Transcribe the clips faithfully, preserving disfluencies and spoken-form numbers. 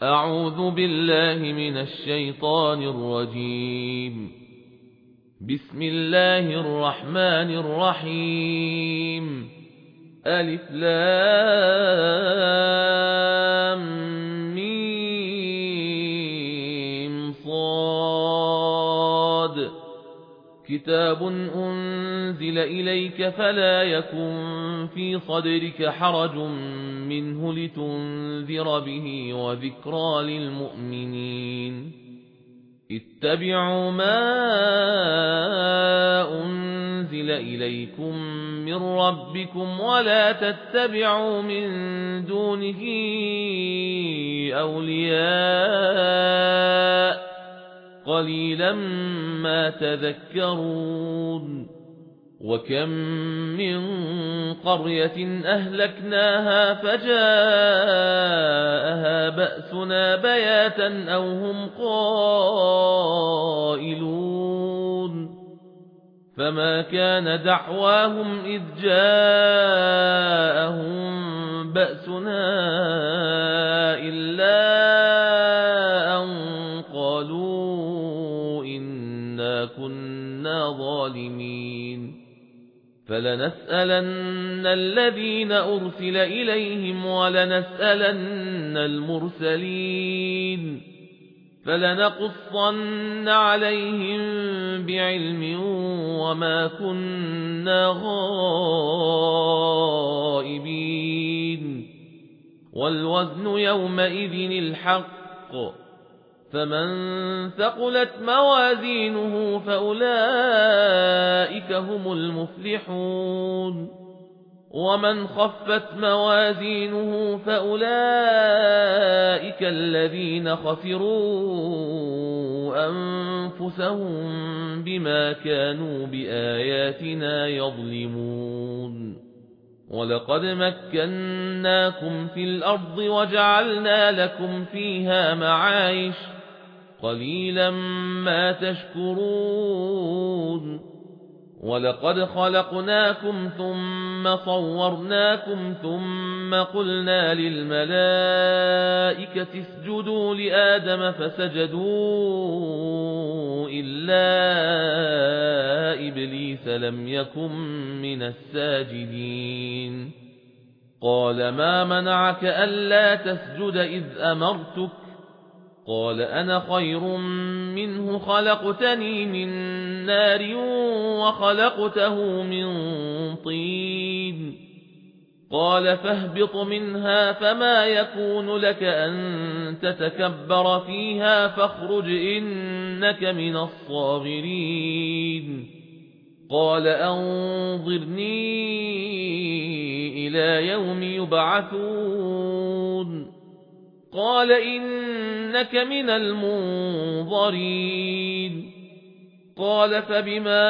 أعوذ بالله من الشيطان الرجيم. بسم الله الرحمن الرحيم. ألف لام ميم صاد. كتاب أنزل إليك فلا يكن في صدرك حرج منه لتنذر به وذكرى للمؤمنين. اتبعوا ما أنزل إليكم من ربكم ولا تتبعوا من دونه أولياء قليلا ما تذكرون. وكم من قرية أهلكناها فجاءها بأسنا بياتا أو هم قائلون. فما كان دعواهم إذ جاءهم بأسنا إلا أن قالوا إنا كنا ظالمين. فلنسألن الذين أرسل إليهم ولنسألن المرسلين. فلنقصن عليهم بعلم وما كنا غائبين. والوزن يومئذ الحق. فمن ثقلت موازينه فأولئك هم المفلحون. ومن خفت موازينه فأولئك الذين خسروا أنفسهم بما كانوا بآياتنا يظلمون. ولقد مكناكم في الأرض وجعلنا لكم فيها معايش قليلا ما تشكرون. ولقد خلقناكم ثم صورناكم ثم قلنا للملائكة اسجدوا لآدم فسجدوا إلا إبليس لم يكن من الساجدين. قال ما منعك ألا تسجد إذ أمرتك؟ قال أنا خير منه خلقتني من نار وخلقته من طين. قال فاهبط منها فما يكون لك أن تتكبر فيها فاخرج إنك من الصاغرين. قال أنظرني إلى يوم يبعثون. قال إنك من المنظرين. قال فبما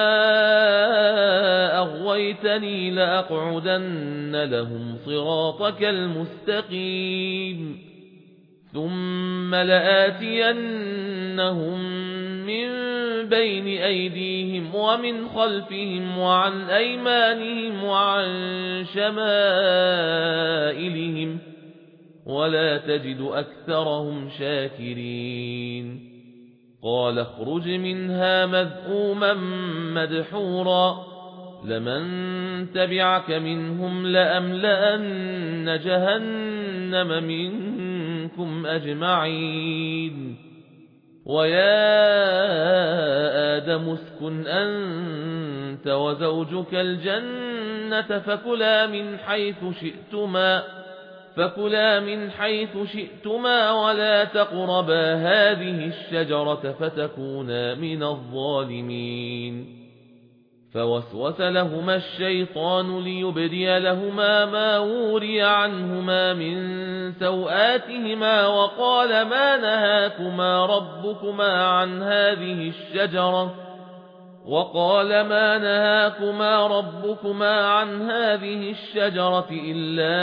أغويتني لأقعدن لهم صراطك المستقيم ثم لآتينهم من بين أيديهم ومن خلفهم وعن أيمانهم وعن شمائلهم ولا تجد أكثرهم شاكرين. قال اخرج منها مذءوما مدحورا لمن تبعك منهم لأملأن جهنم منكم أجمعين. ويا آدم اسكن أنت وزوجك الجنة فكلا من حيث شئتما فكلا من حيث شئتما ولا تقربا هذه الشجرة فتكونا من الظالمين. فوسوس لهما الشيطان ليبدي لهما ما وري عنهما من سوآتهما وقال ما نهاكما ربكما عن هذه الشجرة وقال ما نهاكما ربكما عن هذه الشجرة إلا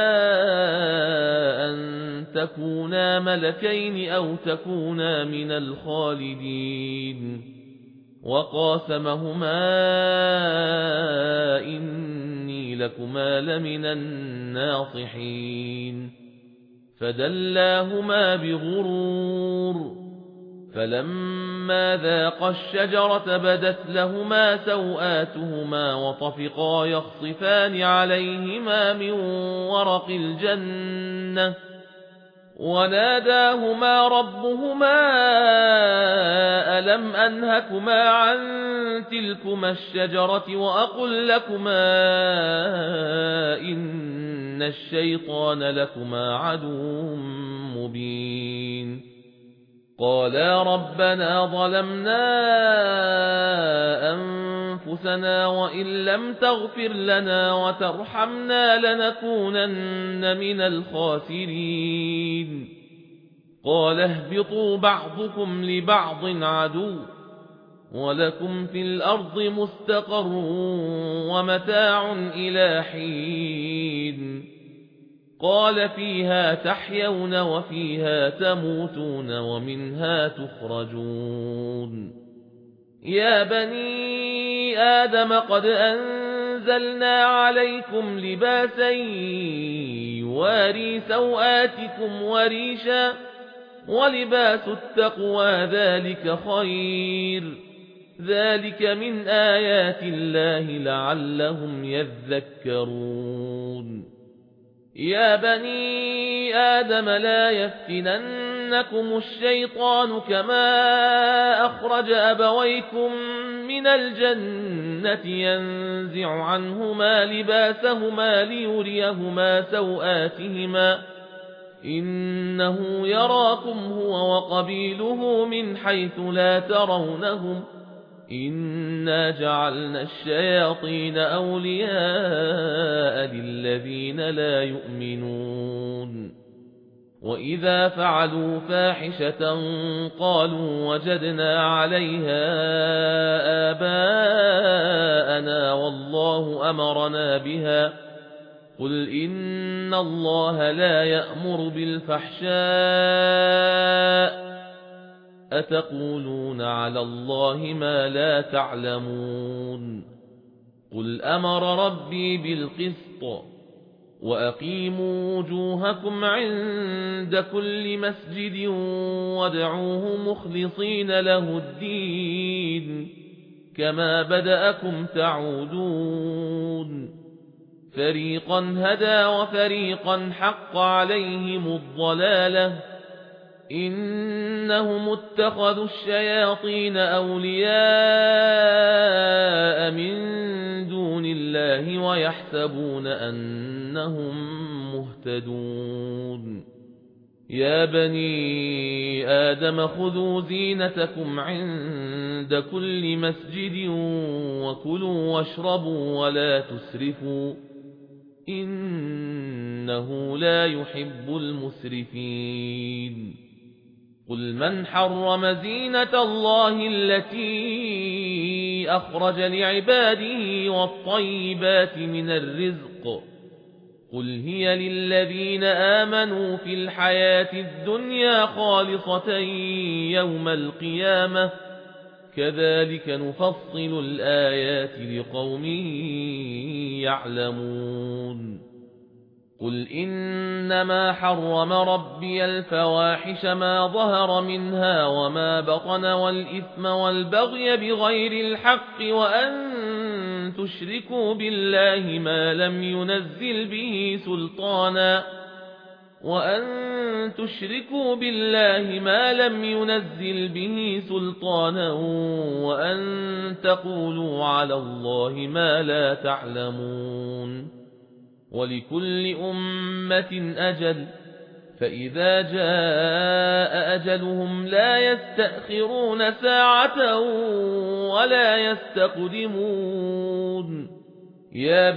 أن تكونا ملكين أو تكونا من الخالدين. وقاسمهما إني لكما لمن الناصحين فدلاهما بغرور فلما ذاقا الشجرة بدت لهما سوآتهما وطفقا يخصفان عليهما من ورق الجنة وناداهما ربهما ألم أنهكما عن تلكما الشجرة وأقل لكما إن الشيطان لكما عدو مبين قالا ربنا ظلمنا أنفسنا وإن لم تغفر لنا وترحمنا لنكونن من الخاسرين قال اهبطوا بعضكم لبعض عدو ولكم في الأرض مستقر ومتاع إلى حين قال فيها تحيون وفيها تموتون ومنها تخرجون يا بني آدم قد أنزلنا عليكم لباسا يواري سوآتكم وريشا ولباس التقوى ذلك خير ذلك من آيات الله لعلهم يذكرون يا بني آدم لا يفتننكم الشيطان كما أخرج أبويكم من الجنة ينزع عنهما لباسهما ليريهما سوآتهما إنه يراكم هو وقبيله من حيث لا ترونهم إنا جعلنا الشياطين أولياء للذين لا يؤمنون وإذا فعلوا فاحشة قالوا وجدنا عليها آباءنا والله أمرنا بها قل إن الله لا يأمر بالفحشاء أتقولون على الله ما لا تعلمون قل أمر ربي بالقسط وأقيموا وجوهكم عند كل مسجد وادعوه مخلصين له الدين كما بدأكم تعودون فريقا هدى وفريقا حق عليهم الضلالة إنهم اتخذوا الشياطين أولياء من دون الله ويحسبون أنهم مهتدون يا بني آدم خذوا زينتكم عند كل مسجد وكلوا واشربوا ولا تسرفوا إنه لا يحب المسرفين قل من حرم زينة الله التي أخرج لعباده والطيبات من الرزق قل هي للذين آمنوا في الحياة الدنيا خالصة يوم القيامة كذلك نفصل الآيات لقوم يعلمون قل إنما حرم ربي الفواحش ما ظهر منها وما بطن والإثم والبغي بغير الحق وأن تشركوا بالله ما لم ينزل به سلطانا وأن تشركوا بالله ما لم ينزل به سلطانا وأن تقولوا على الله ما لا تعلمون ولكل أمة أجل فإذا جاء أجلهم لا يستأخرون ساعة ولا يستقدمون يا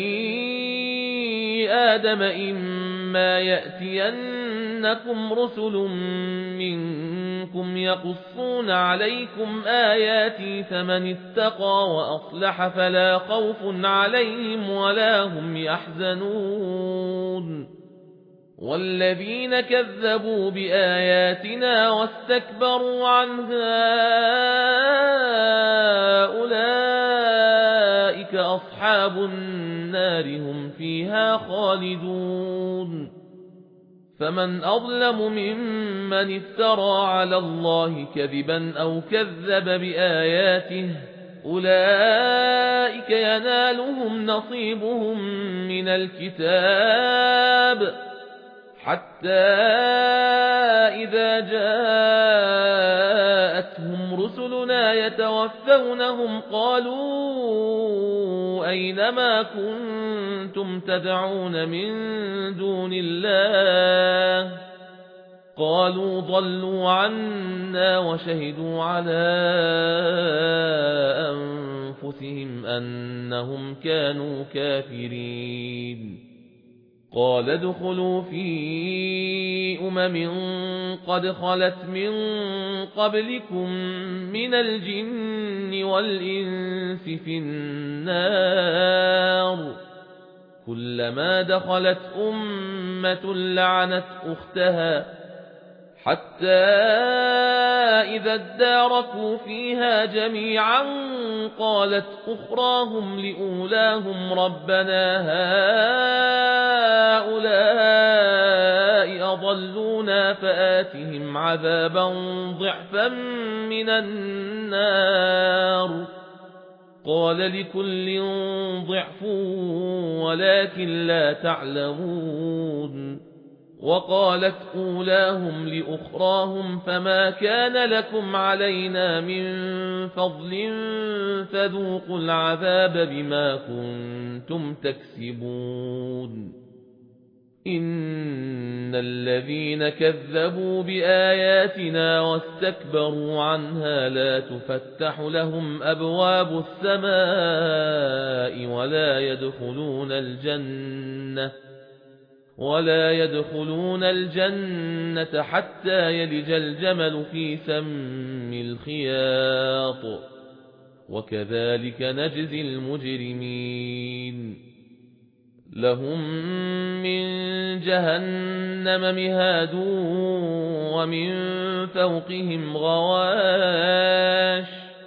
بني آدم إما يأتينكم رسل منكم يقصون عليكم آياتي فمن اتقى وأصلح فلا خوف عليهم ولا هم يحزنون والذين كذبوا بآياتنا واستكبروا عنها أولئك أصحاب النار هم فيها خالدون فمن أظلم ممن افترى على الله كذبا أو كذب بآياته أولئك ينالهم نصيبهم من الكتاب حتى إذا جاءتهم رسلنا يتوفونهم قالوا أين ما كنتم تدعون من دون الله قالوا ضلوا عنا وشهدوا على أنفسهم أنهم كانوا كافرين قال ادخلوا في أمم قد خلت من قبلكم من الجن والإنس في النار كلما دخلت أمة لعنت أختها حتى إذا اداركوا فيها جميعا قالت أخراهم لأولاهم ربنا هؤلاء أضلونا فآتهم عذابا ضعفا من النار قال لكل ضعف ولكن لا تعلمون وقالت أولاهم لأخراهم فما كان لكم علينا من فضل فذوقوا العذاب بما كنتم تكسبون إن الذين كذبوا بآياتنا واستكبروا عنها لا تفتح لهم أبواب السماء ولا يدخلون الجنة ولا يدخلون الجنة حتى يلج الجمل في سم الخياط وكذلك نجزي المجرمين لهم من جهنم مهاد ومن فوقهم غواش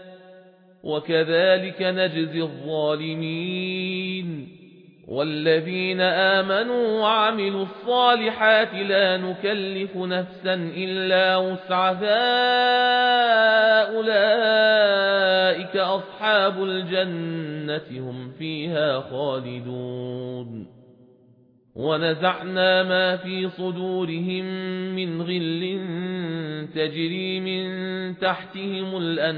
وكذلك نجزي الظالمين والذين آمنوا وعملوا الصالحات لا نكلف نفسا إلا وسعها أولئك أصحاب الجنة هم فيها خالدون ونزعنا ما في صدورهم من غل تجري من تحتهم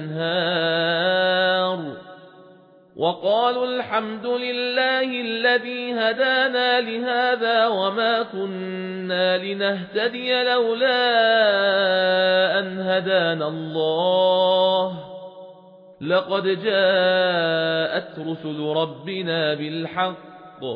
الأنهار وقالوا الحمد لله الذي هدانا لهذا وما كنا لنهتدي لولا أن هدانا الله لقد جاءت رسل ربنا بالحق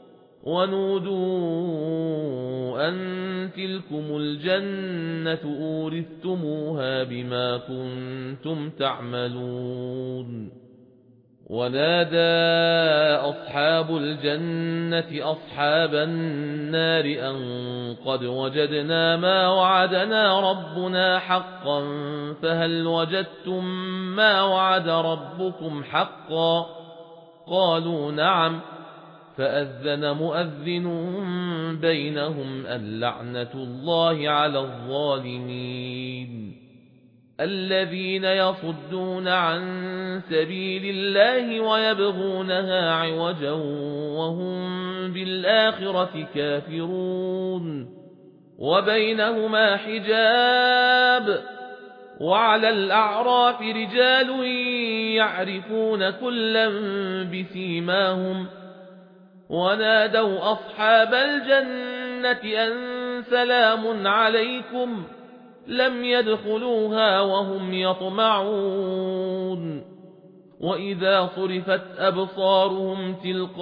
ونودوا أن تلكم الجنة أورثتموها بما كنتم تعملون ونادى أصحاب الجنة أصحاب النار أن قد وجدنا ما وعدنا ربنا حقا فهل وجدتم ما وعد ربكم حقا قالوا نعم فأذن مؤذن بينهم اللعنة الله على الظالمين الذين يصدون عن سبيل الله ويبغونها عوجا وهم بالآخرة كافرون وبينهما حجاب وعلى الأعراف رجال يعرفون كلا بسيماهم ونادوا أصحاب الجنة أن سلام عليكم لم يدخلوها وهم يطمعون وإذا صرفت أبصارهم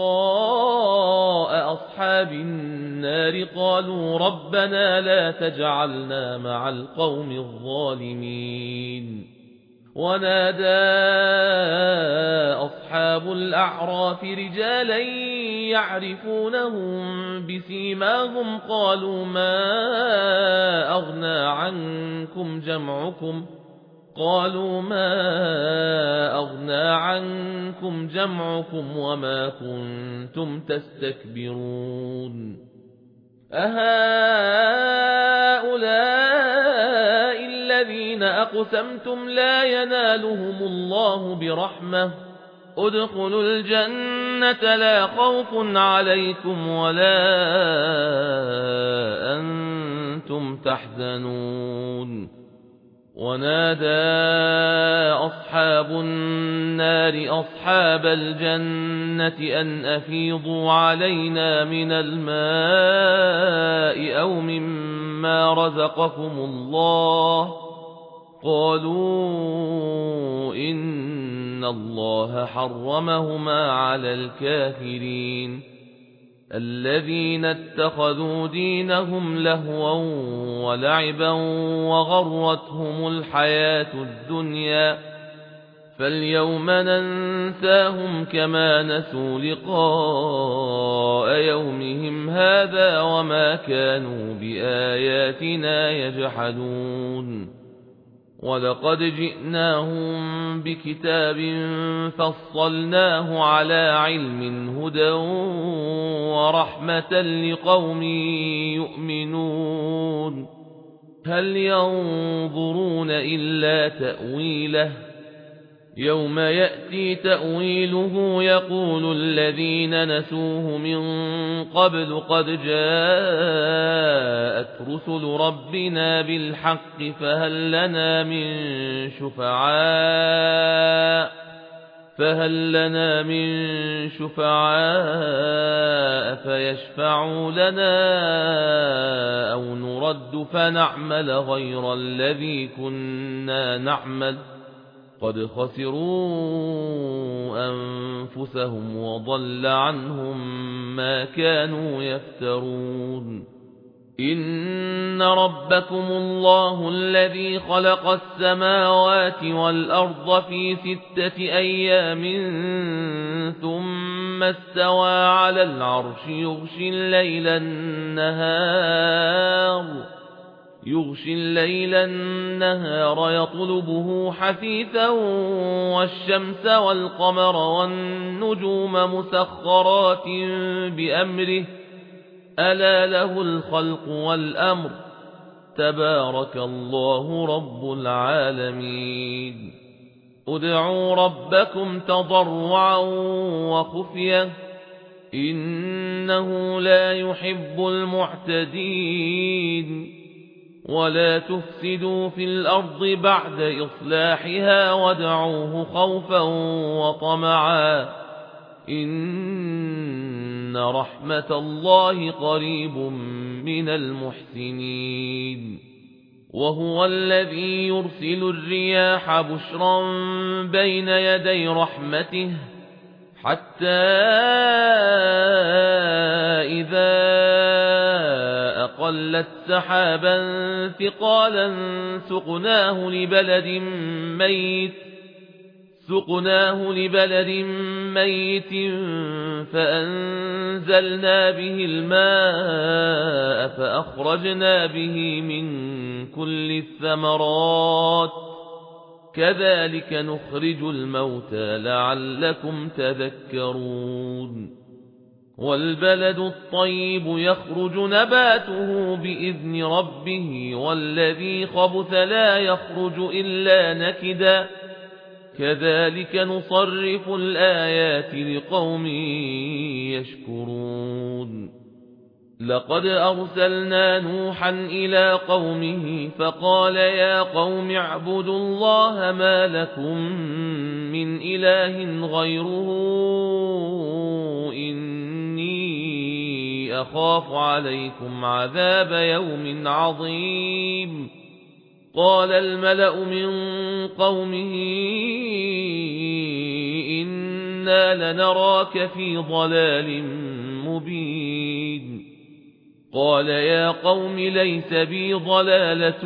تلقاء أصحاب النار قالوا ربنا لا تجعلنا مع القوم الظالمين ونادى أصحاب الأعراف رجالا يعرفونهم بسيماهم قالوا ما أغنى عنكم جمعكم قالوا ما أغنى عنكم جمعكم وما كنتم تستكبرون أهؤلاء الذين أقسمتم لا ينالهم الله برحمة ادخلوا الجنة لا خوف عليكم ولا أنتم تحزنون ونادى أصحاب النار أصحاب الجنة أن أفيضوا علينا من الماء أو مما رزقكم الله قالوا إن الله حرمهما على الكافرين الذين اتخذوا دينهم لهوا ولعبا وغرتهم الحياة الدنيا فاليوم ننساهم كما نسوا لقاء يومهم هذا وما كانوا بآياتنا يجحدون ولقد جئناهم بكتاب فصلناه على علم هدى ورحمة لقوم يؤمنون هل ينظرون إلا تأويله يوم يأتي تأويله يقول الذين نسوه من قبل قد جاءت رسل ربنا بالحق فهل لنا من شفعاء فهل لنا من شفعاء فيشفعوا لنا أو نرد فنعمل غير الذي كنا نعمل قد خسروا أنفسهم وضل عنهم ما كانوا يفترون إن ربكم الله الذي خلق السماوات والأرض في ستة أيام ثم استوى على العرش يغشي الليل النهار يغشي الليل النهار يطلبه حثيثا والشمس والقمر والنجوم مسخرات بأمره ألا له الخلق والأمر تبارك الله رب العالمين ادعوا ربكم تضرعا وخفية إنه لا يحب المعتدين ولا تفسدوا في الأرض بعد إصلاحها وادعوه خوفا وطمعا إن رحمة الله قريب من المحسنين وهو الذي يرسل الرياح بشرا بين يدي رحمته حتى إذا أقلت سحابا ثقالا سقناه لبلد ميت سقناه لبلد ميت فأنزلنا به الماء فأخرجنا به من كل الثمرات كذلك نخرج الموتى لعلكم تذكرون والبلد الطيب يخرج نباته بإذن ربه والذي خبث لا يخرج إلا نكدا كذلك نصرف الآيات لقوم يشكرون لقد أرسلنا نوحا إلى قومه فقال يا قوم اعبدوا الله ما لكم من إله غيره إني أخاف عليكم عذاب يوم عظيم قال الملأ من قومه إنا لنراك في ضلال مبين قال يا قوم ليس بي ضلالة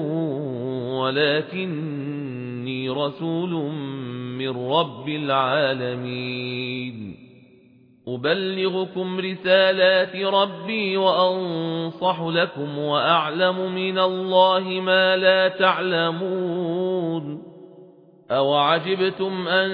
ولكني رسول من رب العالمين أبلغكم رسالات ربي وأنصح لكم وأعلم من الله ما لا تعلمون أَوَعَجِبْتُمْ أَنْ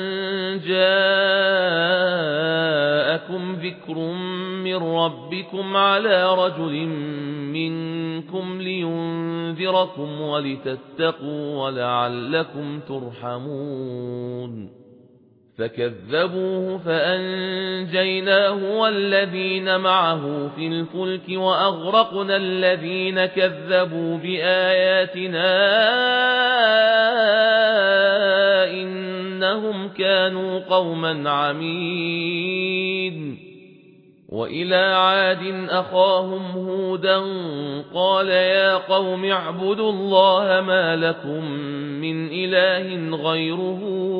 جَاءَكُمْ ذِكْرٌ مِّنْ رَبِّكُمْ عَلَى رَجُلٍ مِّنْكُمْ لِيُنْذِرَكُمْ وَلِتَتَّقُوا وَلَعَلَّكُمْ تُرْحَمُونَ فَكَذَّبُوهُ فَأَنْجَيْنَاهُ وَالَّذِينَ مَعَهُ فِي الْفُلْكِ وَأَغْرَقْنَا الَّذِينَ كَذَّبُوا بِآيَاتِنَا إِنَّهُمْ كَانُوا قَوْمًا عَمِينَ وَإِلَى عَادٍ أَخَاهُمْ هُودًا قَالَ يَا قَوْمِ اعْبُدُوا اللَّهَ مَا لَكُمْ مِنْ إِلَٰهٍ غَيْرُهُ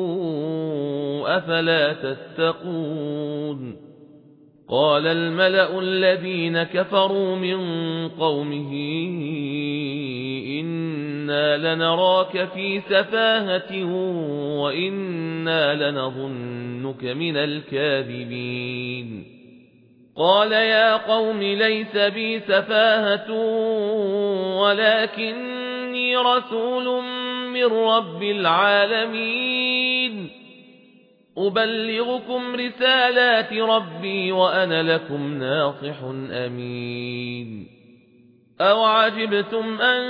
أَفَلَا تَتَّقُونَ قَالَ الْمَلَأُ الَّذِينَ كَفَرُوا مِنْ قَوْمِهِ إِنَّا لَنَرَاكَ فِي سَفَاهَةٍ وَإِنَّا لَنَظُنُّكَ مِنَ الْكَاذِبِينَ قَالَ يَا قَوْمِ لَيْسَ بِي سَفَاهَةٌ وَلَكِنِّي رَسُولٌ مِّن رَّبِّ الْعَالَمِينَ أُبَلِّغُكُمْ رِسَالَاتِ رَبِّي وَأَنَا لَكُمْ نَاصِحٌ أَمِينٌ أَوَعَجِبْتُمْ أَنْ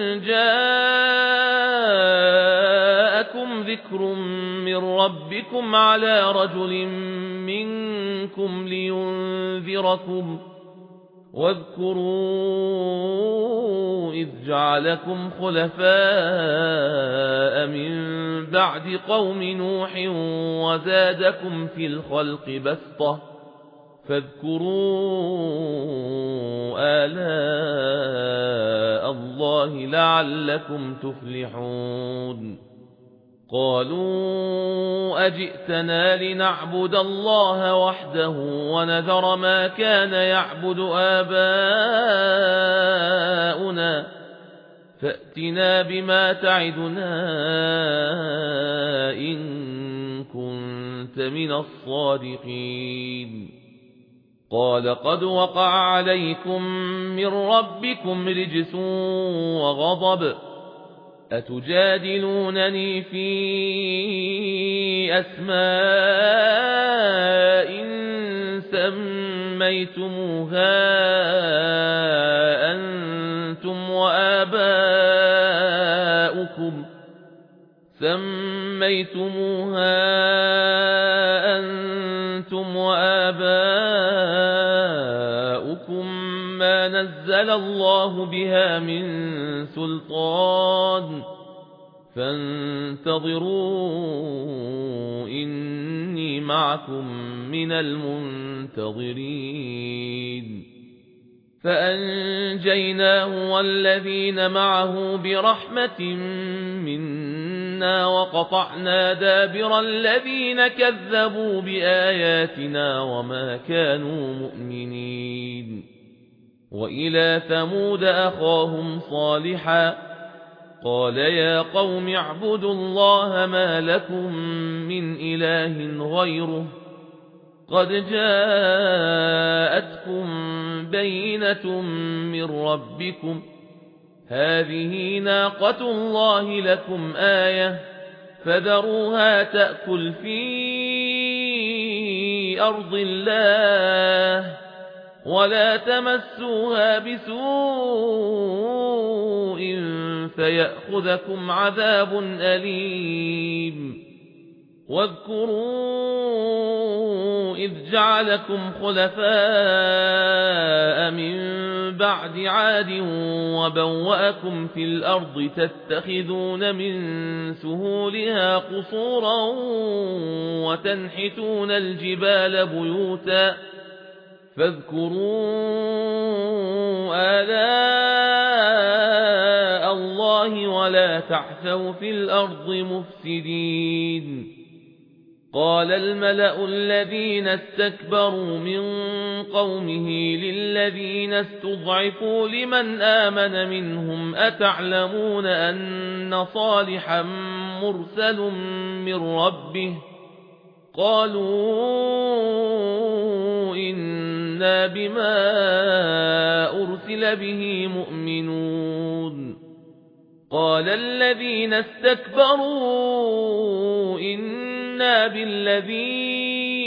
جَاءَكُمْ ذِكْرٌ مِّن رَّبِّكُمْ عَلَى رَجُلٍ مِّنكُمْ لِيُنذِرَكُمْ واذكروا إذ جعلكم خلفاء من بعد قوم نوح وزادكم في الخلق بسطة فاذكروا آلاء الله لعلكم تفلحون قالوا أجئتنا لنعبد الله وحده ونذر ما كان يعبد آباؤنا فأتنا بما تعدنا إن كنت من الصادقين قال قد وقع عليكم من ربكم رجس وغضب أتجادلونني في أسماء سميتموها أنتم وآباؤكم سميتموها أنتم وآباؤكم ما نزل الله بها من سلطان فانتظروا إني معكم من المنتظرين فأنجيناه والذين معه برحمة منا وقطعنا دابر الذين كذبوا بآياتنا وما كانوا مؤمنين وإلى ثمود أخاهم صالحا قال يا قوم اعبدوا الله ما لكم من إله غيره قد جاءتكم بينة من ربكم هذه ناقة الله لكم آية فذروها تأكل في أرض الله ولا تمسوها بسوء فيأخذكم عذاب أليم واذكروا إذ جعلكم خلفاء من بعد عاد وبوأكم في الأرض تتخذون من سهولها قصورا وتنحتون الجبال بيوتا فاذكروا آلاء الله ولا تعثوا في الأرض مفسدين قال الملأ الذين استكبروا من قومه للذين استضعفوا لمن آمن منهم أتعلمون أن صالحا مرسل من ربه قالوا إنا بما أرسل به مؤمنون قال الذين استكبروا إنا بالذي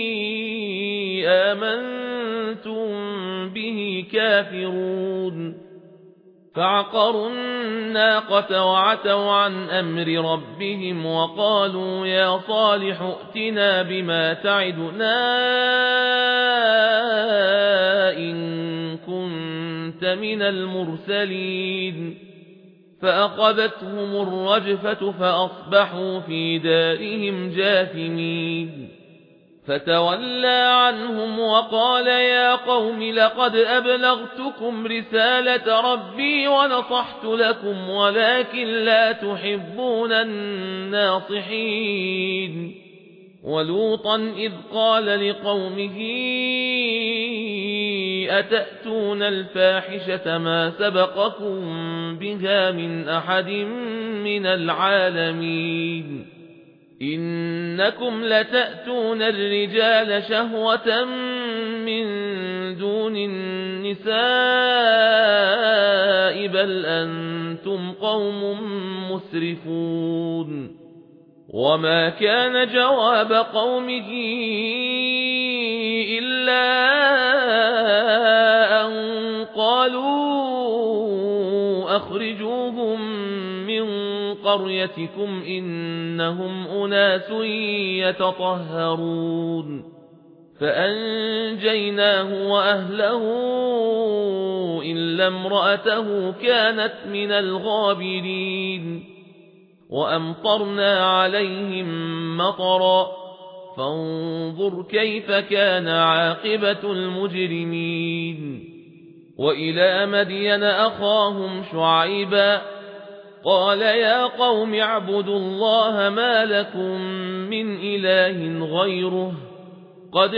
آمنتم به كافرون فعقروا الناقة وعتوا عن أمر ربهم وقالوا يا صالح ائتنا بما تعدنا إن كنت من المرسلين فأخذتهم الرجفة فأصبحوا في دارهم جاثمين فتولى عنهم وقال يا قوم لقد أبلغتكم رسالة ربي ونصحت لكم ولكن لا تحبون الناصحين ولوطا إذ قال لقومه أتأتون الفاحشة ما سبقكم بها من أحد من العالمين إنكم لتأتون الرجال شهوة من دون النساء بل أنتم قوم مسرفون وما كان جواب قومه إلا أن قالوا أخرجوهم من قريتكم إنهم أناس يتطهرون فأنجيناه وأهله إلا امرأته كانت من الغابرين وأمطرنا عليهم مطرا فانظر كيف كان عاقبة المجرمين وإلى مدين أخاهم شعيبا قال يا قوم اعبدوا الله ما لكم من إله غيره قد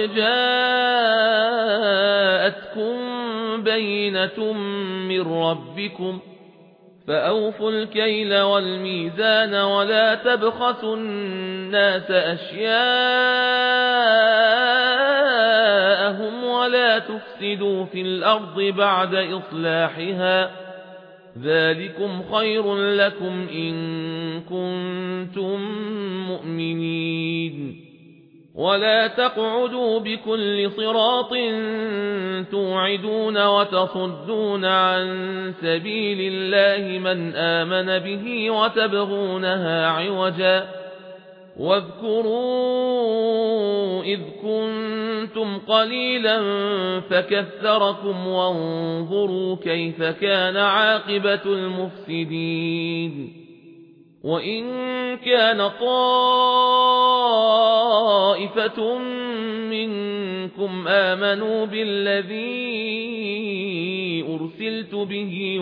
جاءتكم بينة من ربكم فأوفوا الكيل والميزان ولا تبخسوا الناس أشياءهم ولا تفسدوا في الأرض بعد إصلاحها ذلكم خير لكم إن كنتم مؤمنين ولا تقعدوا بكل صراط توعدون وتصدون عن سبيل الله من آمن به وتبغونها عوجا واذكروا إذ كنتم قليلا فكثركم وانظروا كيف كان عاقبة المفسدين وإن كان طائفة منكم آمنوا بالذي أرسلت به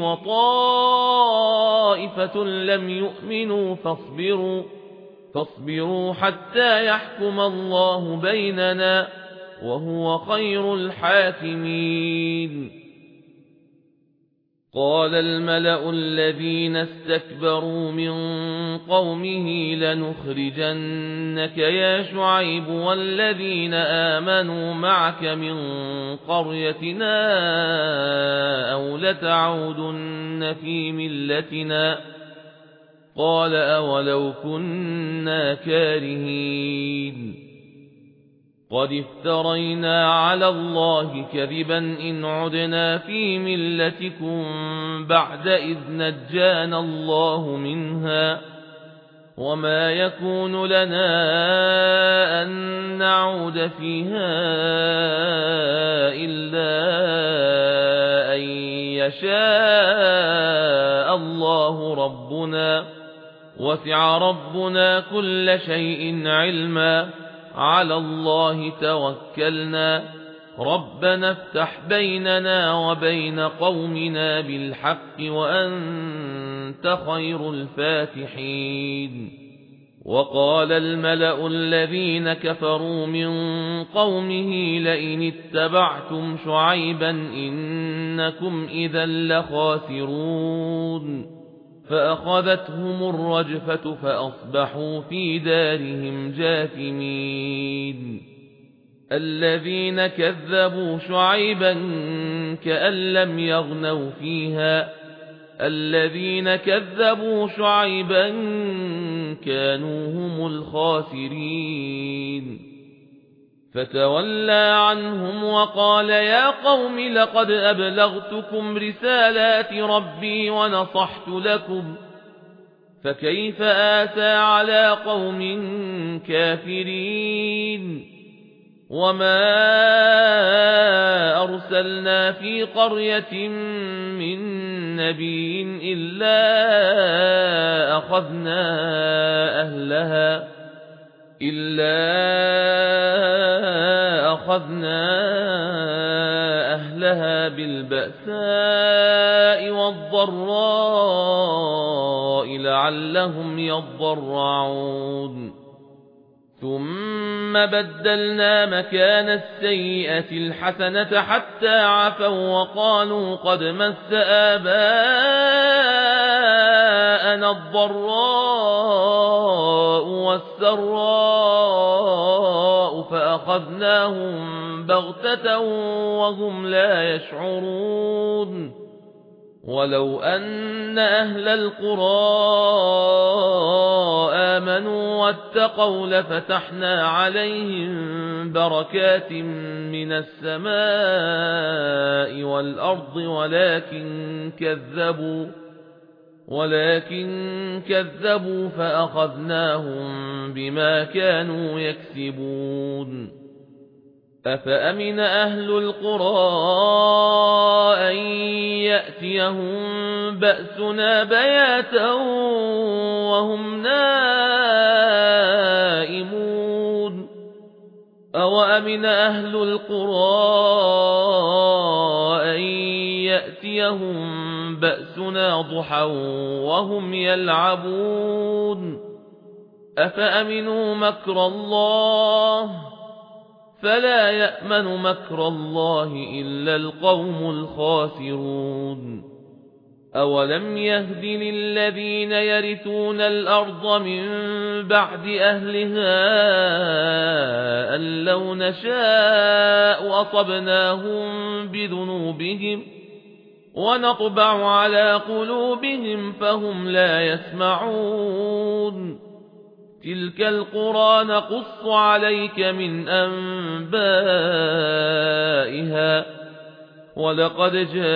وطائفة لم يؤمنوا فاصبروا فاصبروا حتى يحكم الله بيننا وهو خير الحاكمين قال الملأ الذين استكبروا من قومه لنخرجنك يا شعيب والذين آمنوا معك من قريتنا أو لتعودن في ملتنا قال أولو كنا كارهين قد افترينا على الله كذبا إن عدنا في ملتكم بعد إذ نجانا الله منها وما يكون لنا أن نعود فيها إلا أن يشاء الله ربنا وسع ربنا كل شيء علما على الله توكلنا ربنا افتح بيننا وبين قومنا بالحق وأنت خير الفاتحين وقال الملأ الذين كفروا من قومه لئن اتبعتم شعيبا إنكم إذا لخاسرون فأخذتهم الرجفة فأصبحوا في دارهم جاثمين الذين كذبوا شعيبا كأن لم يغنوا فيها الذين كذبوا شعيبا كانوا هم الخاسرين فتولى عنهم وقال يا قوم لقد أبلغتكم رسالات ربي ونصحت لكم فكيف آسى على قوم كافرين وما أرسلنا في قرية من نبي إلا أخذنا أهلها إلا أخذنا أهلها بالبأساء والضراء لعلهم يضرعون ثم بدلنا مكان السيئة الحسنة حتى عفوا وقالوا قد مس آباءنا الضراء والسراء فأخذناهم بغتة وهم لا يشعرون ولو أن أهل القرى آمنوا واتقوا لفتحنا عليهم بركات من السماء والأرض ولكن كذبوا ولكن كذبوا فأخذناهم بما كانوا يكسبون أفأمن أهل القرى أن يأتيهم بأسنا بياتا وهم نائمون أوأمن أهل القرى أن يأتيهم بأسنا ضحى وهم يلعبون أفأمنوا مكر الله فلا يأمن مكر الله إلا القوم الخاسرون أولم يهد للذين يرثون الأرض من بعد أهلها أن لو نشاء أصبناهم بذنوبهم ونطبع على قلوبهم فهم لا يسمعون تلك القرى نقص عليك من أنبائها ولقد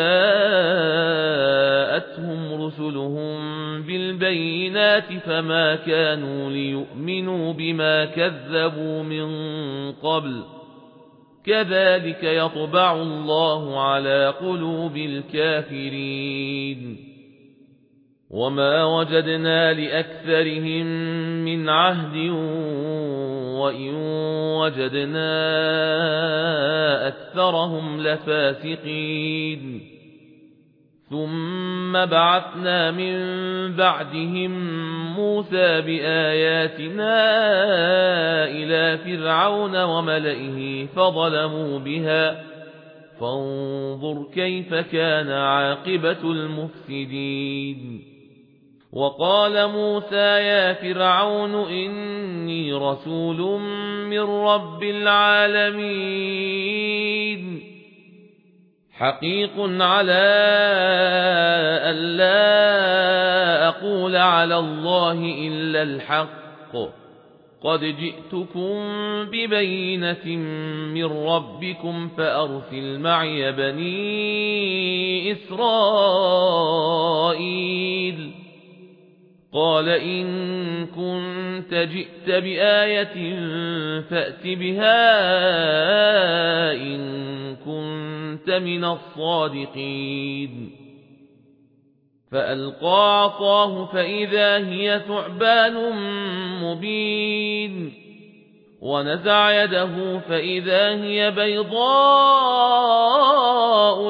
جاءتهم رسلهم بالبينات فما كانوا ليؤمنوا بما كذبوا من قبل كذلك يطبع الله على قلوب الكافرين وما وجدنا لأكثرهم من عهد وإن وجدنا أكثرهم لفاسقين ثم بعثنا من بعدهم موسى بآياتنا إلى فرعون وملئه فظلموا بها فانظر كيف كان عاقبة المفسدين وقال موسى يا فرعون إني رسول من رب العالمين حقيق على ألا أقول على الله إلا الحق قد جئتكم ببينة من ربكم فأرسل معي بني إسرائيل قال إن كنت جئت بآية فأت بها إن كنت من الصادقين فألقى عصاه فإذا هي ثعبان مبين ونزع يده فإذا هي بيضاء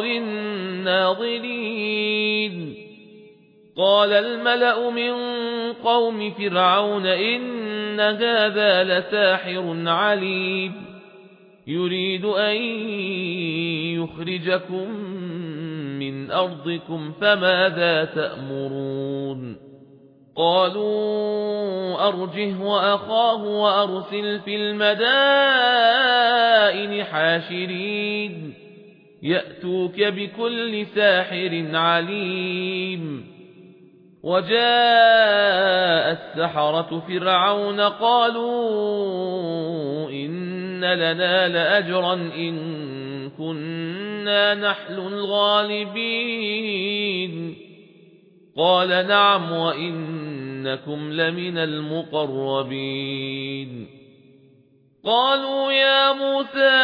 للناظرين قال الملأ من قوم فرعون إن هذا لساحر عليم يريد أن يخرجكم من أرضكم فماذا تأمرون قالوا أرجه وأخاه وأرسل في المدائن حاشرين يأتوك بكل ساحر عليم وجاء السحرة فرعون قالوا إن لنا لأجرا إن كنا نحن الغالبين قال نعم وإنكم لمن المقربين قالوا يا موسى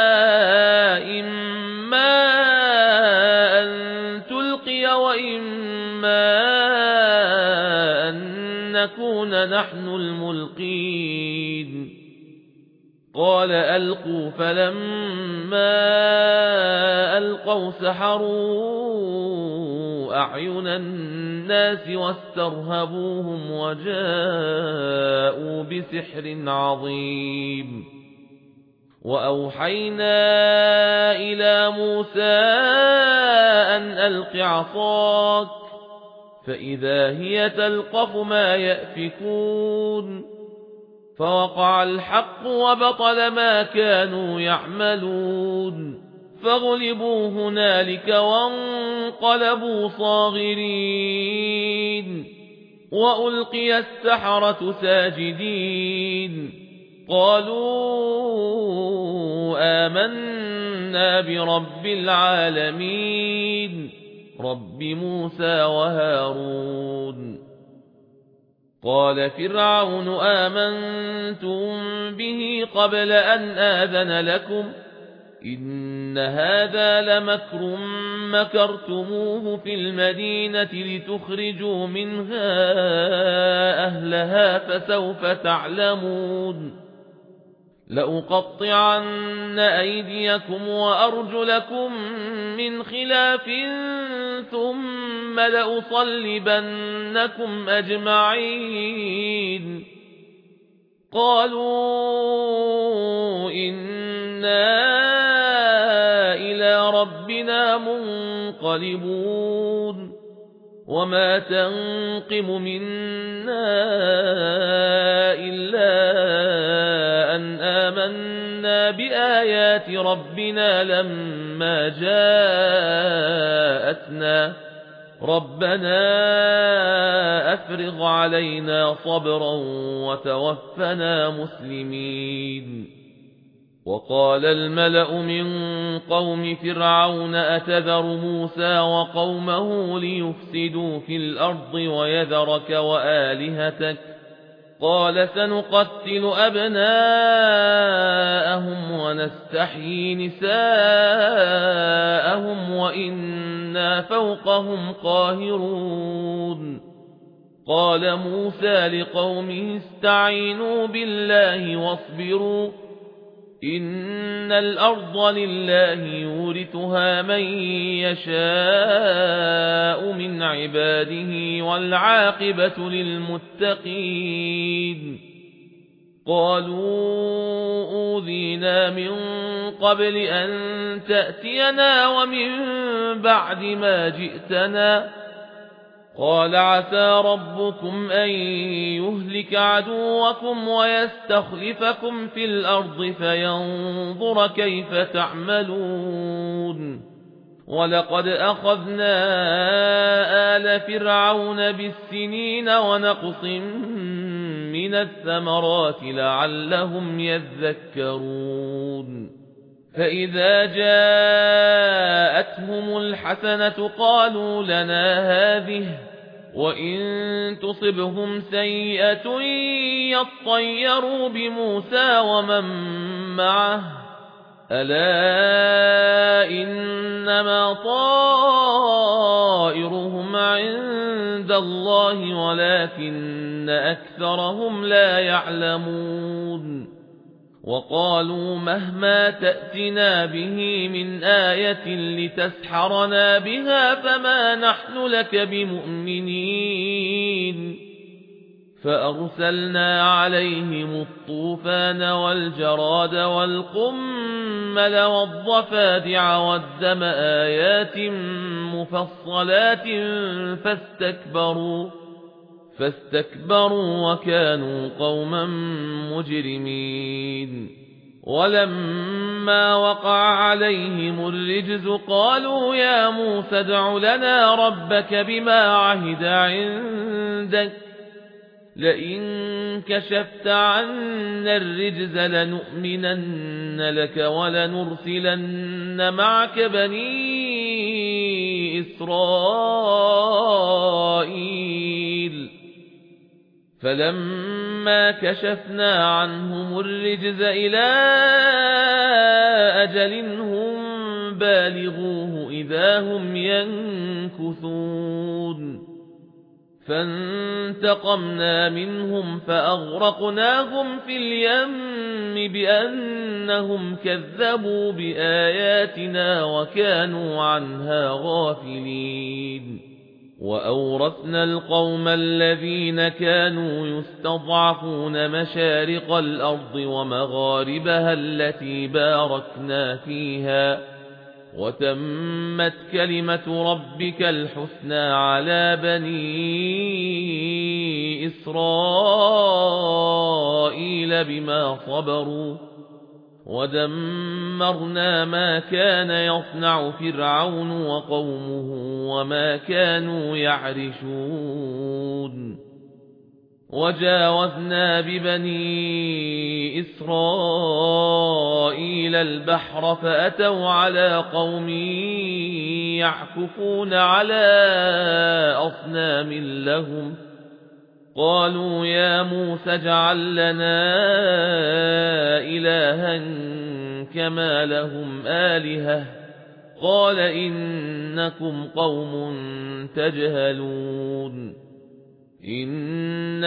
إما أن تلقي وإما أن نكون نحن الملقين قال ألقوا فلما ألقوا سحروا أعين الناس واسترهبوهم وجاءوا بسحر عظيم وأوحينا إلى موسى أن ألق عصاك فإذا هي تلقف ما يأفكون فوقع الحق وبطل ما كانوا يعملون فغلبوا هنالك وانقلبوا صاغرين وألقي السحرة ساجدين قالوا آمنا برب العالمين رب موسى وهارون قال فرعون آمنتم به قبل أن آذن لكم إن هذا لمكر مكرتموه في المدينة لتخرجوا منها أهلها فسوف تعلمون لأقطعن أيديكم وأرجلكم من خلاف ثم لأصلبنكم أجمعين قالوا إنا إلى ربنا منقلبون وما تنقم منا إلا أن آمنا بآيات ربنا لما جاءتنا ربنا أفرغ علينا صبرا وتوفنا مسلمين وقال الملأ من قوم فرعون أتذر موسى وقومه ليفسدوا في الأرض ويذرك وآلهتك قال سنقتل أبناءهم ونستحيي نساءهم وإنا فوقهم قاهرون قال موسى لقومه استعينوا بالله واصبروا إن الأرض لله يورثها من يشاء من عباده والعاقبة للمتقين قالوا أوذينا من قبل أن تأتينا ومن بعد ما جئتنا قال عسى ربكم أن يهلك عدوكم ويستخلفكم في الأرض فينظر كيف تعملون ولقد أخذنا آل فرعون بالسنين ونقص من الثمرات لعلهم يذكرون فإذا جاءتهم الحسنة قالوا لنا هذه وإن تصبهم سيئة يطيروا بموسى ومن معه ألا إنما طائرهم عند الله ولكن أكثرهم لا يعلمون وقالوا مهما تأتنا به من آية لتسحرنا بها فما نحن لك بمؤمنين فأرسلنا عليهم الطوفان والجراد والقمل والضفادع والدم آيات مفصلات فاستكبروا فاستكبروا وكانوا قوما مجرمين ولما وقع عليهم الرجز قالوا يا موسى ادع لنا ربك بما عهد عندك لئن كشفت عنا الرجز لنؤمنن لك ولنرسلن معك بني إسرائيل فلما كشفنا عنهم الرجز إلى أجل هم بالغوه إذا هم ينكثون فانتقمنا منهم فأغرقناهم في اليم بأنهم كذبوا بآياتنا وكانوا عنها غافلين وأورثنا القوم الذين كانوا يستضعفون مشارق الأرض ومغاربها التي باركنا فيها وتمت كلمة ربك الحسنى على بني إسرائيل بما صبروا ودمرنا ما كان يصنع فرعون وقومه وما كانوا يعرشون وجاوزنا ببني إسرائيل البحر فأتوا على قوم يعكفون على أصنام لهم قالوا يا موسى اجعل لنا إلها كما لهم آلهة قال إنكم قوم تجهلون إن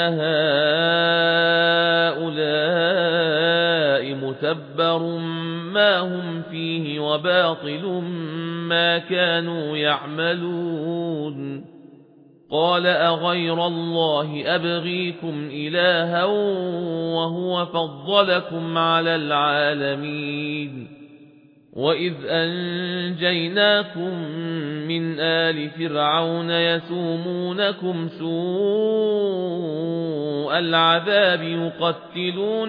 هؤلاء متبر ما هم فيه وباطل ما كانوا يعملون قال أغير الله أبغيكم إلها وهو فضلكم على العالمين وإذ أنجيناكم من آل فرعون يسومونكم سوء العذاب يقتلون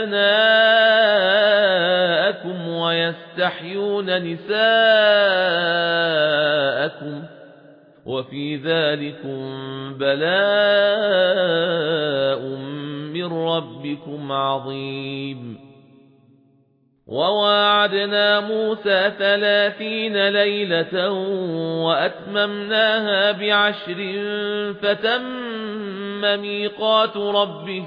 أبناءكم ويستحيون نساءكم وفي ذلكم بلاء من ربكم عظيم وواعدنا موسى ثلاثين ليلة وأتممناها بعشر فتم ميقات ربه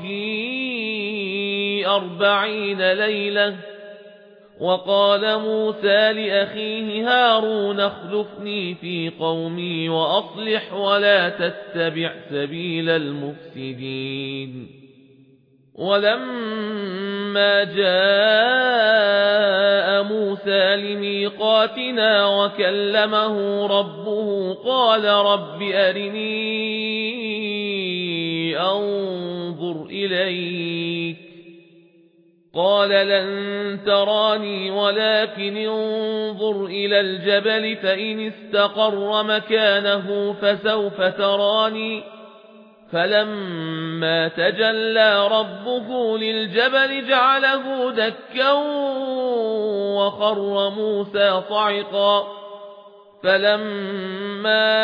أربعين ليلة وقال موسى لأخيه هارون اخلفني في قومي وأصلح ولا تتبع سبيل المفسدين ولما جاء موسى لميقاتنا وكلمه ربه قال رب أرني أنظر إليك قال لن تراني ولكن انظر إلى الجبل فإن استقر مكانه فسوف تراني فلما تجلى ربه للجبل جعله دكا وخر موسى صعقا فلما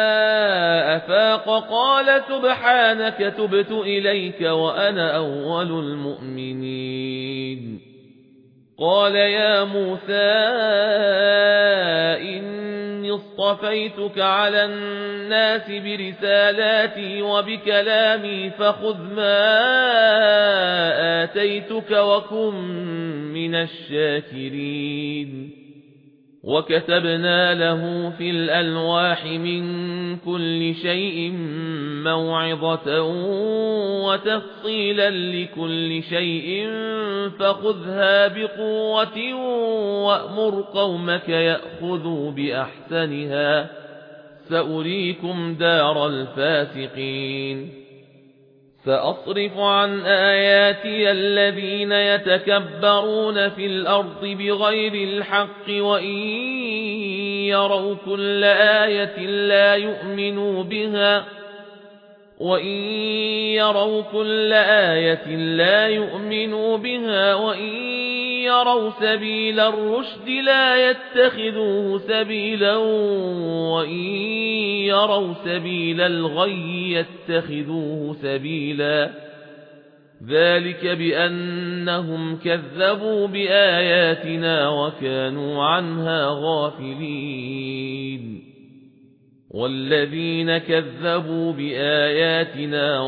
أفاق قال سبحانك تبت إليك وأنا أول المؤمنين قال يا موسى إني اصطفيتك على الناس برسالاتي وبكلامي فخذ ما آتيتك وكن من الشاكرين وكتبنا له في الألواح من كل شيء موعظة وتفصيلا لكل شيء فخذها بقوة وأمر قومك يأخذوا بأحسنها سأريكم دار الفاسقين سأصرف عن آياتي الذين يتكبرون في الأرض بغير الحق وإن يروا كل آية لا يؤمنوا بها وإن يروا كل آية لا يؤمنوا بها وإن يروا سبيل الرشد لا يتخذوه سبيلا وإن يروا سبيل الغي يتخذوه سبيلا ذلك بأنهم كذبوا بآياتنا وكانوا عنها غافلين والذين كذبوا بآياتنا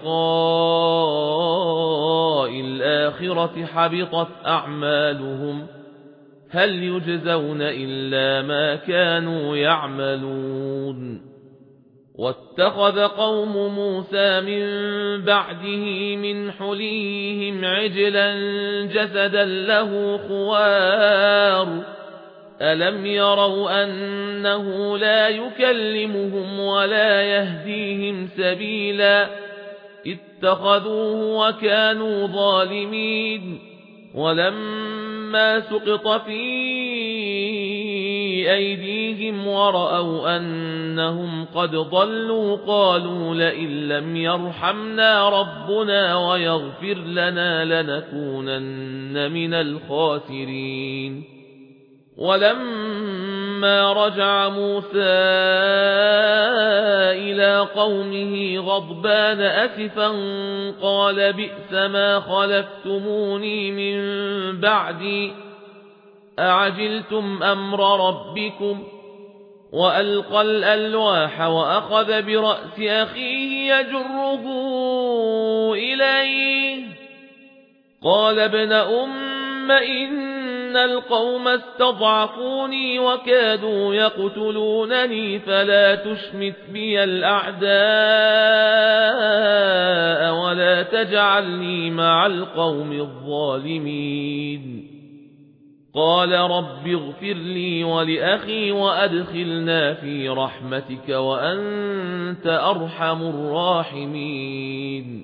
ولقاء الآخرة حبطت أعمالهم هل يجزون إلا ما كانوا يعملون واتخذ قوم موسى من بعده من حليهم عجلا جسدا له خوار ألم يروا أنه لا يكلمهم ولا يهديهم سبيلا اتخذوه وكانوا ظالمين ولما سقط في أيديهم ورأوا أنهم قد ضلوا قالوا لئن لم يرحمنا ربنا ويغفر لنا لنكونن من الخاسرين ولما رجع موسى إلى قومه غضبان أسفا قال بئس ما خلفتموني من بعدي أعجلتم أمر ربكم وألقى الألواح وأخذ برأس أخيه يجره إليه قال ابن أم إن القوم استضعفوني وكادوا يقتلونني فلا تشمت بي الأعداء ولا تجعلني مع القوم الظالمين قال رب اغفر لي ولأخي وأدخلنا في رحمتك وأنت أرحم الراحمين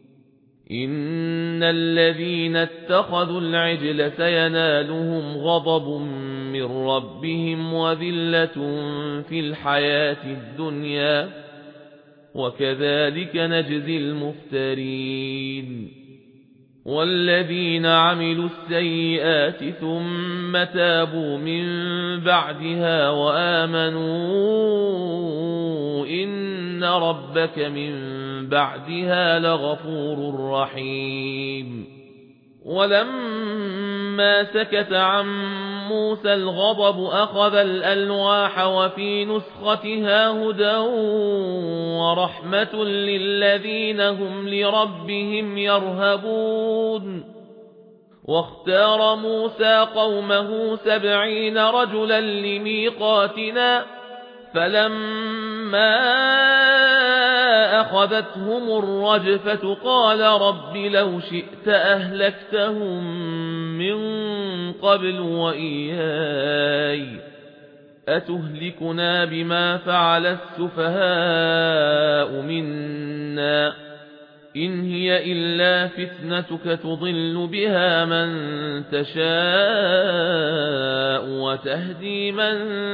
إن الذين اتخذوا العجل سينالهم غضب من ربهم وذلة في الحياة الدنيا وكذلك نجزي المفترين والذين عملوا السيئات ثم تابوا من بعدها وآمنوا إن ربك من بعدها لغفور رحيم ولما سكت عن موسى الغضب أخذ الألواح وفي نسختها هدى ورحمة للذين هم لربهم يرهبون واختار موسى قومه سبعين رجلا لميقاتنا فلما أخذتهم الرجفة قال رب لو شئت أهلكتهم من قبل وإياي أتهلكنا بما فعل السفهاء منا إن هي إلا فتنتك تضل بها من تشاء وتهدي من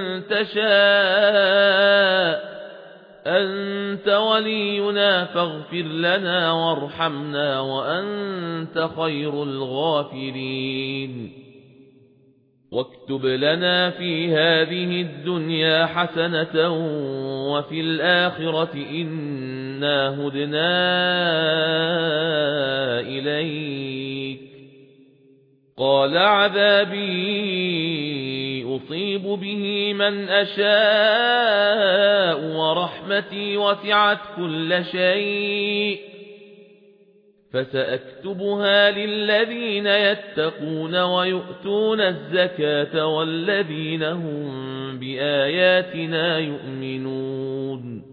تشاء أنت ولينا فاغفر لنا وارحمنا وأنت خير الغافرين واكتب لنا في هذه الدنيا حسنة وفي الآخرة إنا هدنا إليك قال عذابي أصيب به من أشاء ورحمتي وسعت كل شيء فسأكتبها للذين يتقون ويؤتون الزكاة والذين هم بآياتنا يؤمنون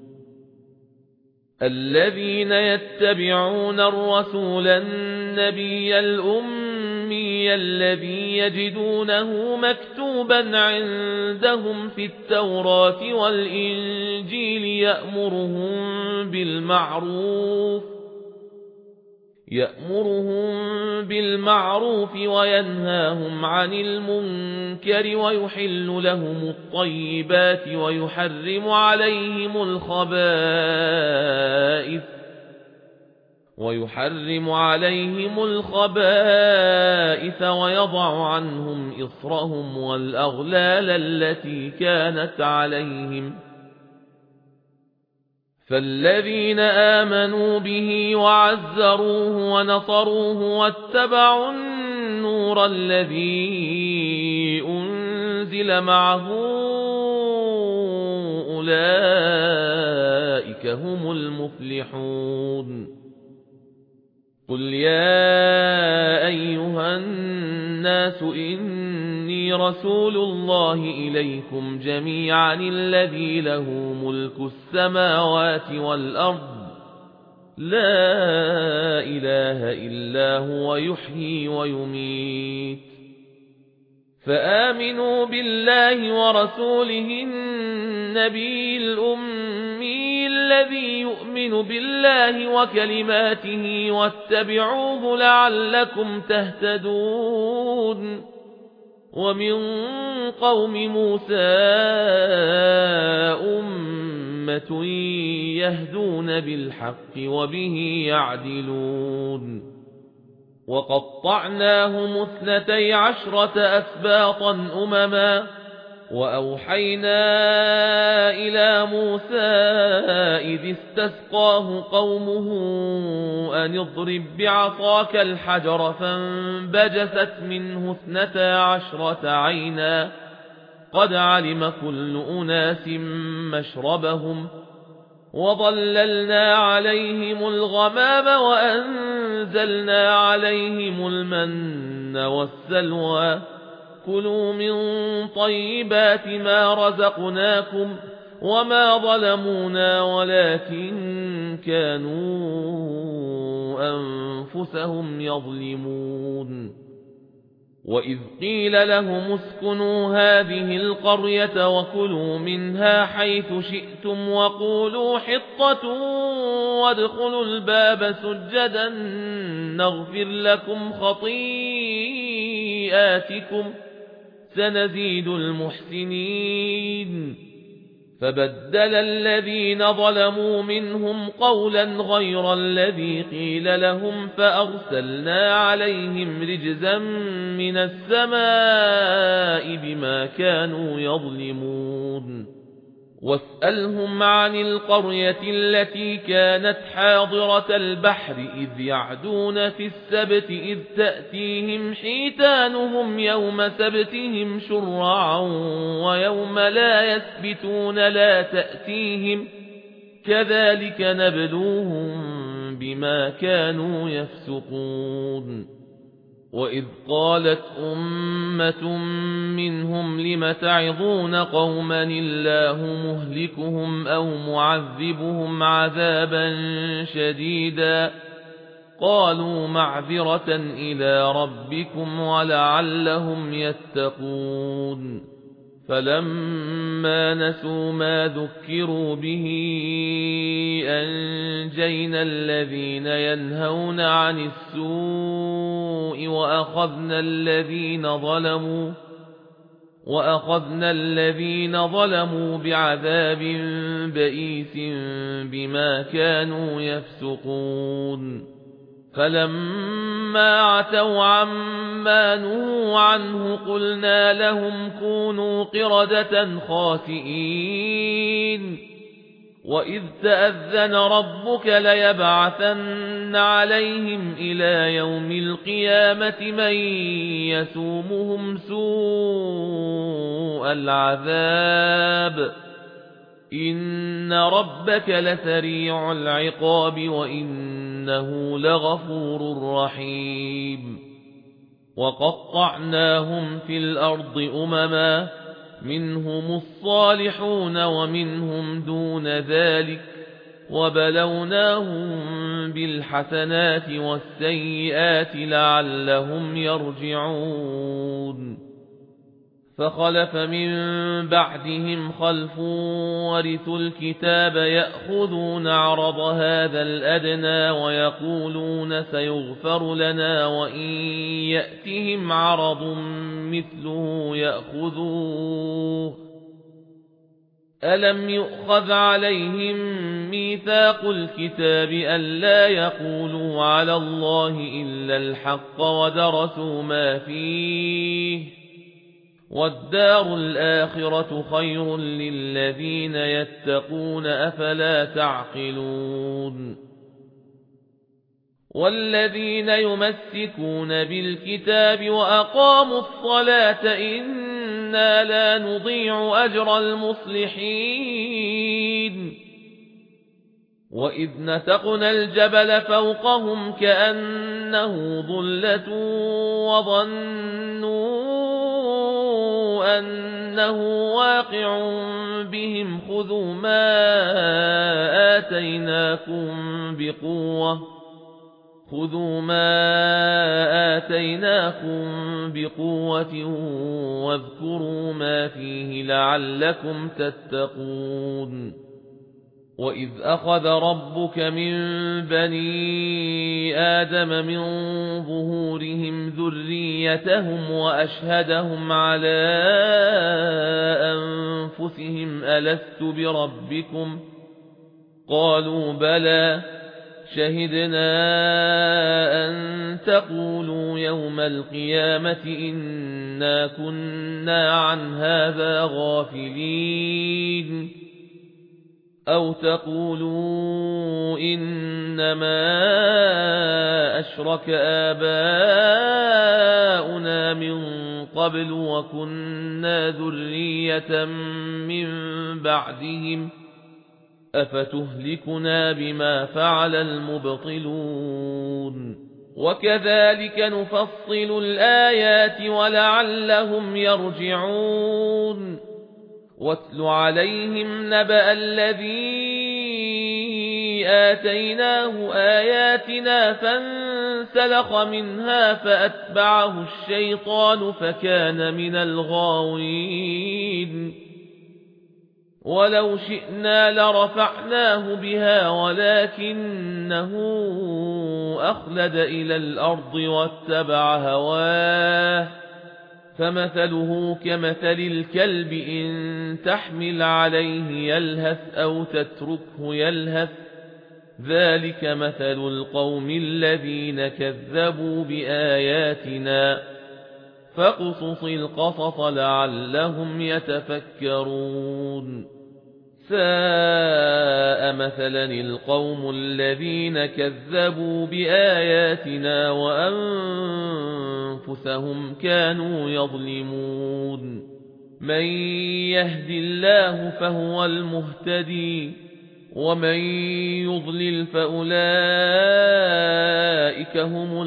الذين يتبعون الرسول النبي الأمي الذي يجدونه مكتوبا عندهم في التوراة والإنجيل يأمرهم بالمعروف يأمرهم بالمعروف وينهاهم عن المنكر ويحل لهم الطيبات ويحرم عليهم الخبائث ويحرم عليهم الخبائث ويضع عنهم إصرهم والأغلال التي كانت عليهم فالذين آمنوا به وعزروه ونصروه واتبعوا النور الذي أنزل معه أولئك هم المفلحون قل يا أيها الناس إني رسول الله إليكم جميعا الذي له ملك السماوات والأرض لا إله إلا هو يحيي ويميت فآمنوا بالله ورسوله النبي الأمي الذي يؤمن بالله وكلماته واتبعوه لعلكم تهتدون ومن قوم موسى أمة يهدون بالحق وبه يعدلون وقطعناهم اثنتي عشرة أسباطا أمما وأوحينا إلى موسى إذ استسقاه قومه أن اضرب بعصاك الحجر فانبجست منه اثنتا عشرة عينا قد علم كل أناس مشربهم وظللنا عليهم الغمام وأنزلنا عليهم المن والسلوى كلوا من طيبات ما رزقناكم وما ظلمونا ولكن كانوا أنفسهم يظلمون وإذ قيل لهم اسكنوا هذه القرية وكلوا منها حيث شئتم وقولوا حطة وادخلوا الباب سجدا نغفر لكم خطيئاتكم سنزيد المحسنين فبدل الذين ظلموا منهم قولا غير الذي قيل لهم فأرسلنا عليهم رجزا من السماء بما كانوا يظلمون واسألهم عن القرية التي كانت حاضرة البحر إذ يعدون في السبت إذ تأتيهم حيتانهم يوم سبتهم شرعا ويوم لا يسبتون لا تأتيهم كذلك نبلوهم بما كانوا يفسقون وإذ قالت أمة منهم لم تعظون قوما الله مهلكهم أو معذبهم عذابا شديدا قالوا معذرة إلى ربكم ولعلهم يتقون فلما نسوا ما ذكروا به أنجينا الذين ينهون عن السوء وأخذنا الذين ظلموا وأخذنا الذين ظلموا بعذاب بئيس بما كانوا يفسقون فلما عتوا عما نهوا عنه قلنا لهم كونوا قردة خاسئين وإذ تأذن ربك ليبعثن عليهم إلى يوم القيامة من يسومهم سوء العذاب إن ربك لسريع العقاب وإنه لغفور رحيم وقطعناهم في الأرض أمما منهم الصالحون ومنهم دون ذلك وبلوناهم بالحسنات والسيئات لعلهم يرجعون فخلف من بعدهم خلف ورثوا الكتاب يأخذون عرض هذا الأدنى ويقولون سيغفر لنا وإن يأتهم عرض مثله يأخذوه ألم يؤخذ عليهم ميثاق الكتاب ألا يقولوا على الله إلا الحق ودرسوا ما فيه والدار الآخرة خير للذين يتقون أفلا تعقلون والذين يمسكون بالكتاب وأقاموا الصلاة إنا لا نضيع أجر المصلحين وإذ نتقنا الجبل فوقهم كأنه ظلة وظنوا أنه واقع بهم خذوا ما آتيناكم بقوة خذوا ما آتيناكم بقوة واذكروا ما فيه لعلكم تتقون وإذ أخذ ربك من بني آدم من ظهورهم ذريتهم وأشهدهم على أنفسهم ألست بربكم قالوا بلى شهدنا أن تقولوا يوم القيامة إنا كنا عن هذا غافلين أو تقولوا إنما أشرك آباؤنا من قبل وكنا ذرية من بعدهم أفتهلكنا بما فعل المبطلون وكذلك نفصل الآيات ولعلهم يرجعون واتل عليهم نبأ الذي آتيناه آياتنا فانسلخ منها فأتبعه الشيطان فكان من الغاوين ولو شئنا لرفعناه بها ولكنه أخلد إلى الأرض واتبع هواه فمثله كمثل الكلب إن تحمل عليه يلهث أو تتركه يلهث ذلك مثل القوم الذين كذبوا بآياتنا فاقصص القصص لعلهم يتفكرون ساء مثلا القوم الذين كذبوا بآياتنا وأنفسهم كانوا يظلمون من يهد الله فهو المهتدي ومن يضلل فأولئك هم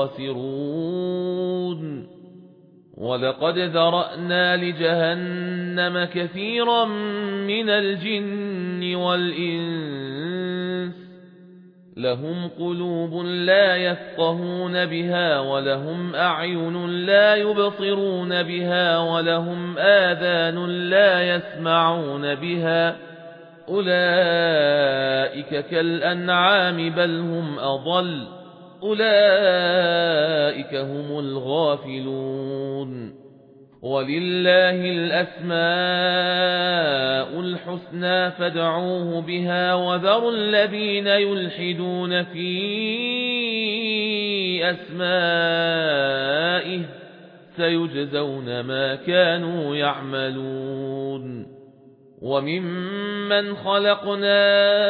الخاسرون ولقد ذرأنا لجهنم كثيرا من الجن والإنس لهم قلوب لا يفقهون بها ولهم أعين لا يبصرون بها ولهم آذان لا يسمعون بها أولئك كالأنعام بل هم أضل أولئك هم الغافلون ولله الأسماء الحسنى فادعوه بها وذروا الذين يلحدون في أسمائه سيجزون ما كانوا يعملون وممن خلقنا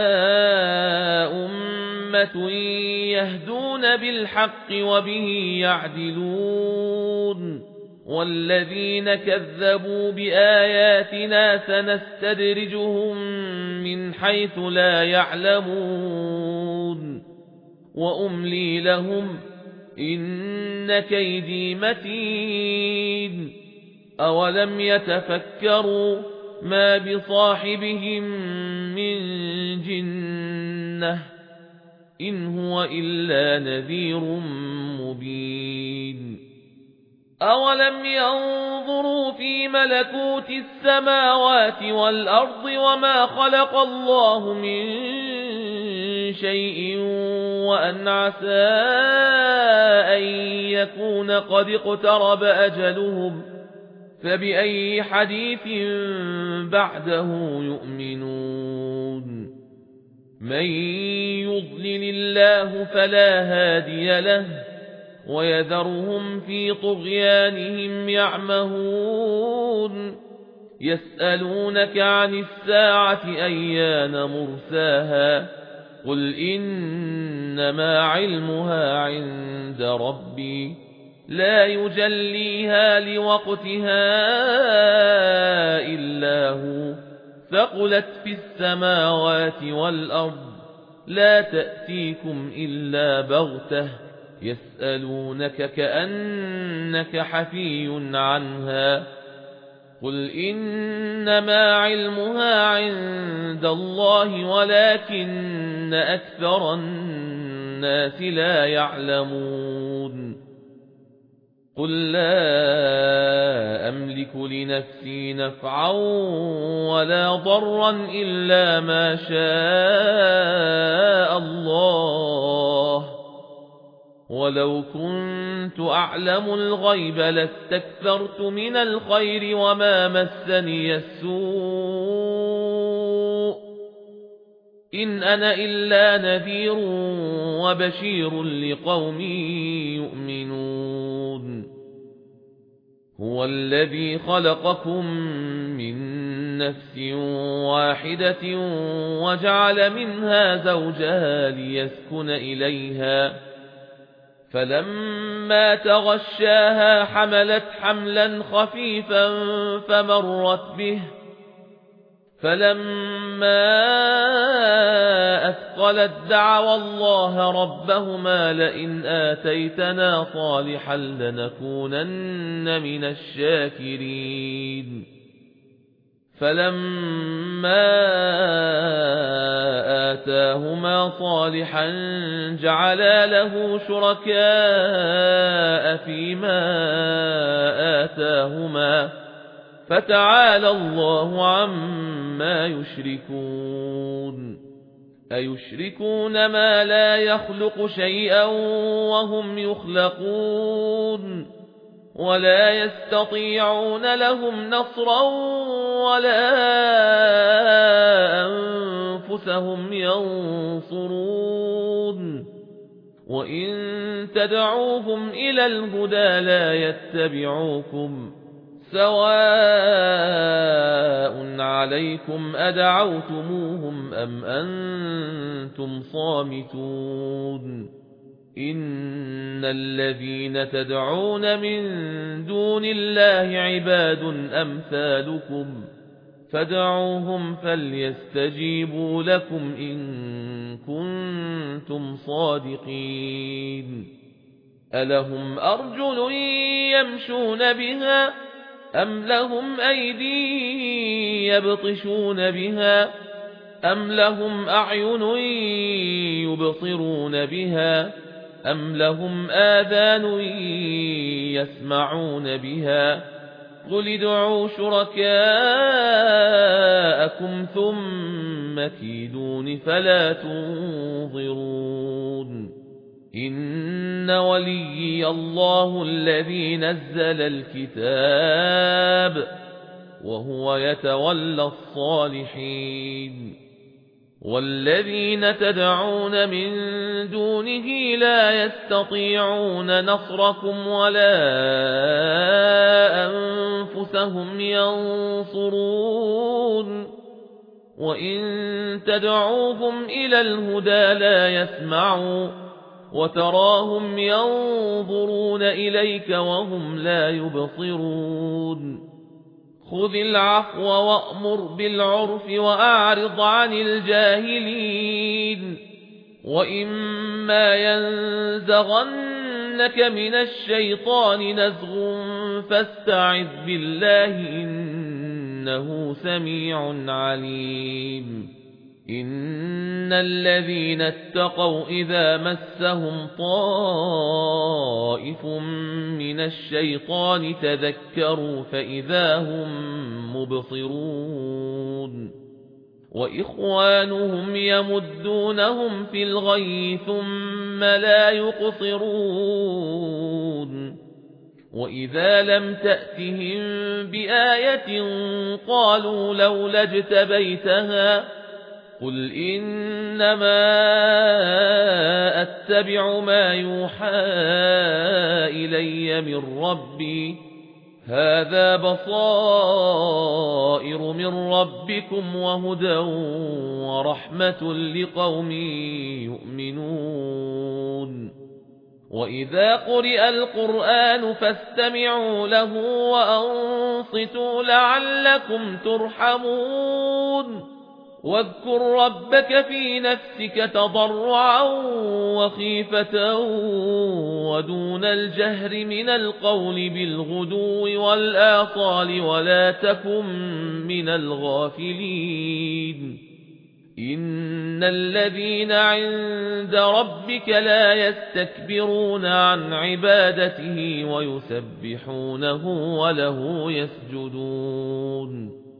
أمة يهدون بالحق وبه يعدلون والذين كذبوا بآياتنا سنستدرجهم من حيث لا يعلمون وأملي لهم إن كيدي متين أولم يتفكروا ما بصاحبهم من جنة إن هو إلا نذير مبين أولم ينظروا في ملكوت السماوات والأرض وما خلق الله من شيء وأن عسى أن يكون قد اقترب أجلهم فبأي حديث بعده يؤمنون من يضلل الله فلا هادي له ويذرهم في طغيانهم يعمهون يسألونك عن الساعة أيان مرساها قل إنما علمها عند ربي لا يجليها لوقتها إلا هو ثقلت في السماوات والأرض لا تأتيكم إلا بغتة يسألونك كأنك حفي عنها قل إنما علمها عند الله ولكن أكثر الناس لا يعلمون قل لا أملك لنفسي نفعا ولا ضرا إلا ما شاء الله ولو كنت أعلم الغيب لاستكثرت من الخير وما مسني السوء إن أنا إلا نذير وبشير لقوم يؤمنون هو الذي خلقكم من نفس واحدة وجعل منها زوجها ليسكن إليها فلما تغشاها حملت حملا خفيفا فمرت به فلما أثقلت دعوا الله ربهما لئن آتيتنا صالحا لنكونن من الشاكرين فلما آتاهما صالحا جعلا له شركاء فيما آتاهما فتعالى الله عما يشركون أيشركون ما لا يخلق شيئا وهم يخلقون ولا يستطيعون لهم نصرا ولا أنفسهم ينصرون وإن تدعوهم إلى الهدى لا يتبعوكم سواء عليكم أدعوتموهم أم أنتم صامتون إن الذين تدعون من دون الله عباد أمثالكم فادعوهم فليستجيبوا لكم إن كنتم صادقين ألهم أرجل يمشون بها أم لهم أيدي يبطشون بها أم لهم أعين يبصرون بها أم لهم آذان يسمعون بها قل ادعوا شركاءكم ثم كيدون فلا تنظرون إن وليي الله الذي نزل الكتاب وهو يتولى الصالحين والذين تدعون من دونه لا يستطيعون نصركم ولا أنفسهم ينصرون وإن تدعوهم إلى الهدى لا يسمعوا وتراهم ينظرون إليك وهم لا يبصرون خذ العفو وأمر بالعرف وأعرض عن الجاهلين وإما ينزغنك من الشيطان نزغ فاستعذ بالله إنه سميع عليم إن الذين اتقوا إذا مسهم طائف من الشيطان تذكروا فإذا هم مبصرون وإخوانهم يمدونهم في الغي ثم لا يقصرون وإذا لم تأتهم بآية قالوا لولا اجتبيتها قل إنما أتبع ما يوحى إلي من ربي هذا بصائر من ربكم وهدى ورحمة لقوم يؤمنون وإذا قرئ القرآن فاستمعوا له وأنصتوا لعلكم ترحمون واذكر ربك في نفسك تضرعا وخيفة ودون الجهر من القول بالغدو والآصال ولا تكن من الغافلين إن الذين عند ربك لا يستكبرون عن عبادته ويسبحونه وله يسجدون